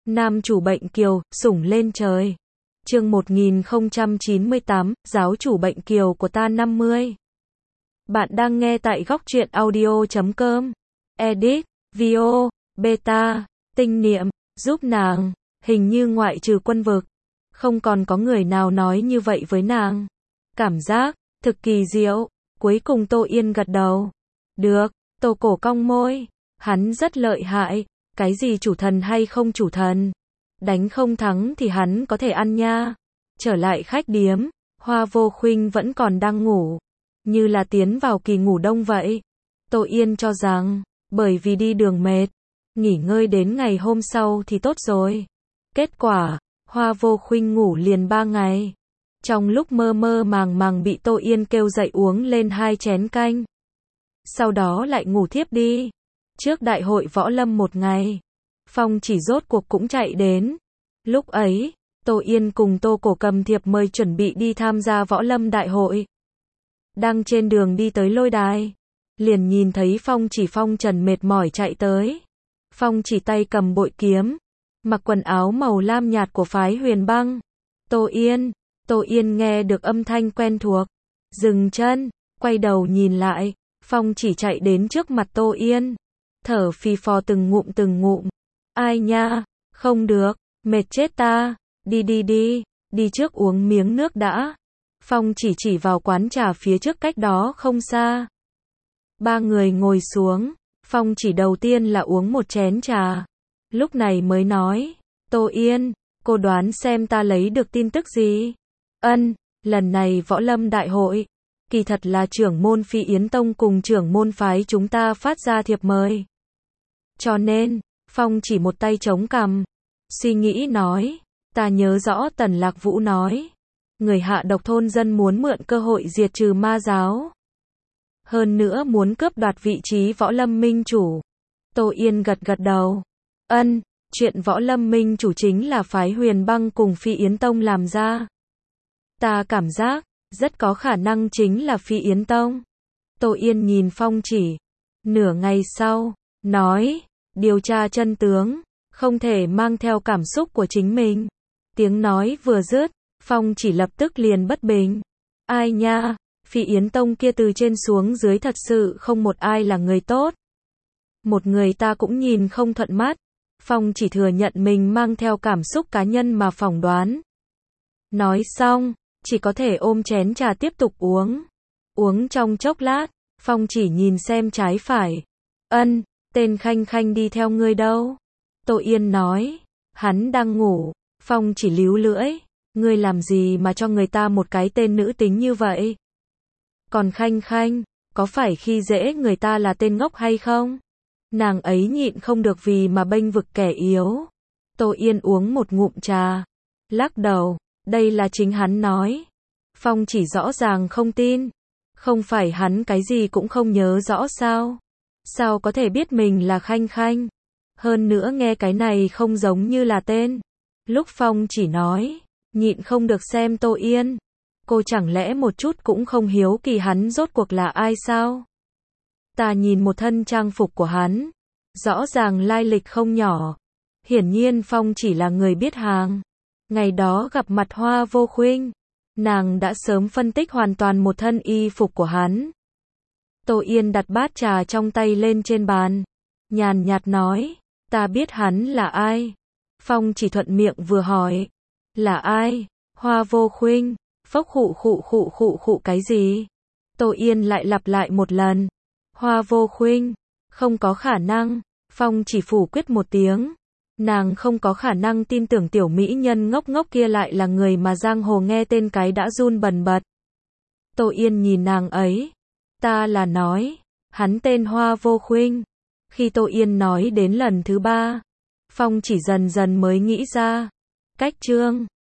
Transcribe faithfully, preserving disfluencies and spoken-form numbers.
Nam chủ bệnh kiều, sủng lên trời. Chương một nghìn không trăm chín mươi tám, giáo chủ bệnh kiều của ta năm mươi. Bạn đang nghe tại góc truyện audio chấm com. Edit, Vio, Beta, tinh niệm, giúp nàng, hình như ngoại trừ Quân Vực, không còn có người nào nói như vậy với nàng. Cảm giác, thực kỳ diệu, cuối cùng Tô Yên gật đầu. Được, Tô Cổ cong môi, hắn rất lợi hại, cái gì chủ thần hay không chủ thần. Đánh không thắng thì hắn có thể ăn nha. Trở lại khách điếm, Hoa Vô Khuynh vẫn còn đang ngủ, như là tiến vào kỳ ngủ đông vậy. Tô Yên cho rằng, bởi vì đi đường mệt, nghỉ ngơi đến ngày hôm sau thì tốt rồi. Kết quả, Hoa Vô Khuynh ngủ liền ba ngày. Trong lúc mơ mơ màng màng bị Tô Yên kêu dậy uống lên hai chén canh. Sau đó lại ngủ thiếp đi. Trước đại hội võ lâm một ngày, Phong Chỉ rốt cuộc cũng chạy đến. Lúc ấy, Tô Yên cùng Tô Cổ cầm thiệp mời chuẩn bị đi tham gia võ lâm đại hội. Đang trên đường đi tới lôi đài, liền nhìn thấy Phong Chỉ phong trần mệt mỏi chạy tới. Phong Chỉ tay cầm bội kiếm, mặc quần áo màu lam nhạt của phái Huyền Băng. Tô Yên, Tô Yên nghe được âm thanh quen thuộc, dừng chân, quay đầu nhìn lại, Phong Chỉ chạy đến trước mặt Tô Yên, thở phì phò từng ngụm từng ngụm. Ai nha, không được, mệt chết ta, đi đi đi, đi trước uống miếng nước đã. Phong Chỉ chỉ vào quán trà phía trước cách đó không xa. Ba người ngồi xuống, Phong Chỉ đầu tiên là uống một chén trà, lúc này mới nói, Tô Yên, cô đoán xem ta lấy được tin tức gì? Ân, lần này võ lâm đại hội, kỳ thật là trưởng môn Phi Yến Tông cùng trưởng môn phái chúng ta phát ra thiệp mời. Cho nên, Phong Chỉ một tay chống cằm, suy nghĩ nói, ta nhớ rõ Tần Lạc Vũ nói, người hạ độc thôn dân muốn mượn cơ hội diệt trừ ma giáo. Hơn nữa muốn cướp đoạt vị trí võ lâm minh chủ. Tô Yên gật gật đầu. Ân, chuyện võ lâm minh chủ chính là phái Huyền Băng cùng Phi Yến Tông làm ra. Ta cảm giác, rất có khả năng chính là Phi Yến Tông. Tô Yên nhìn Phong Chỉ. Nửa ngày sau, nói, điều tra chân tướng, không thể mang theo cảm xúc của chính mình. Tiếng nói vừa dứt, Phong Chỉ lập tức liền bất bình. Ai nha, Phi Yến Tông kia từ trên xuống dưới thật sự không một ai là người tốt. Một người ta cũng nhìn không thuận mắt. Phong Chỉ thừa nhận mình mang theo cảm xúc cá nhân mà phỏng đoán. Nói xong, chỉ có thể ôm chén trà tiếp tục uống. Uống trong chốc lát, Phong Chỉ nhìn xem trái phải. Ân, tên Khanh Khanh đi theo ngươi đâu? Tô Yên nói, hắn đang ngủ. Phong Chỉ líu lưỡi, ngươi làm gì mà cho người ta một cái tên nữ tính như vậy? Còn Khanh Khanh, có phải khi dễ người ta là tên ngốc hay không? Nàng ấy nhịn không được vì mà bênh vực kẻ yếu. Tô Yên uống một ngụm trà, lắc đầu, đây là chính hắn nói. Phong Chỉ rõ ràng không tin. Không phải hắn cái gì cũng không nhớ rõ sao? Sao có thể biết mình là Khanh Khanh? Hơn nữa nghe cái này không giống như là tên. Lúc Phong Chỉ nói, nhịn không được xem Tô Yên. Cô chẳng lẽ một chút cũng không hiếu kỳ hắn rốt cuộc là ai sao? Ta nhìn một thân trang phục của hắn, rõ ràng lai lịch không nhỏ. Hiển nhiên Phong Chỉ là người biết hàng. Ngày đó gặp mặt Hoa Vô Khuynh, nàng đã sớm phân tích hoàn toàn một thân y phục của hắn. Tô Yên đặt bát trà trong tay lên trên bàn, nhàn nhạt nói, ta biết hắn là ai. Phong Chỉ thuận miệng vừa hỏi, là ai? Hoa Vô Khuynh. Phốc khụ khụ khụ khụ khụ cái gì? Tô Yên lại lặp lại một lần. Hoa Vô Khuynh. Không có khả năng. Phong Chỉ phủ quyết một tiếng. Nàng không có khả năng tin tưởng tiểu mỹ nhân ngốc ngốc kia lại là người mà giang hồ nghe tên cái đã run bần bật. Tô Yên nhìn nàng ấy. Ta là nói, hắn tên Hoa Vô Khuynh. Khi Tô Yên nói đến lần thứ ba, Phong Chỉ dần dần mới nghĩ ra. Cách chương.